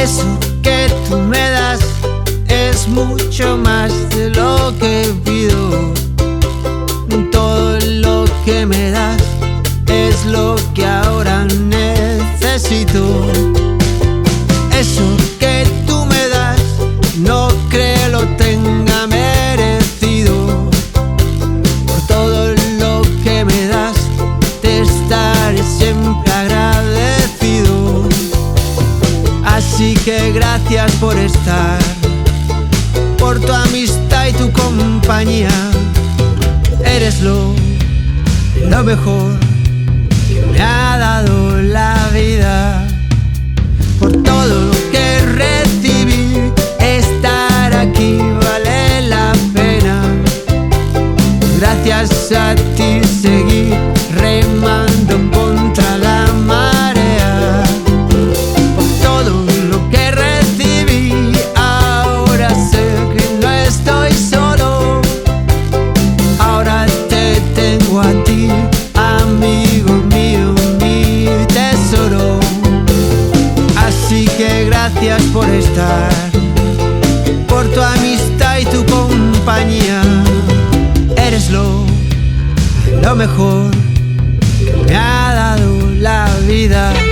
Eso que tú me das es mucho más de lo que pido. Todo lo que me das es lo que ahora necesito. Eso que tú me das no creo lo tenga merecido. Por todo lo que me das te estaré siempre agradecido. Así que gracias por estar, por tu amistad y tu compañía. Eres lo mejor que me ha dado la vida. Por todo lo que recibí, estar aquí vale la pena. Gracias a ti seguí remando contra la marea. Por todo lo que recibí, ahora sé que no estoy solo. Ahora te tengo a ti, amigo mío, mi tesoro. Así que gracias por estar, por tu amistad y tu compañía. Eres lo mejor que me ha dado la vida.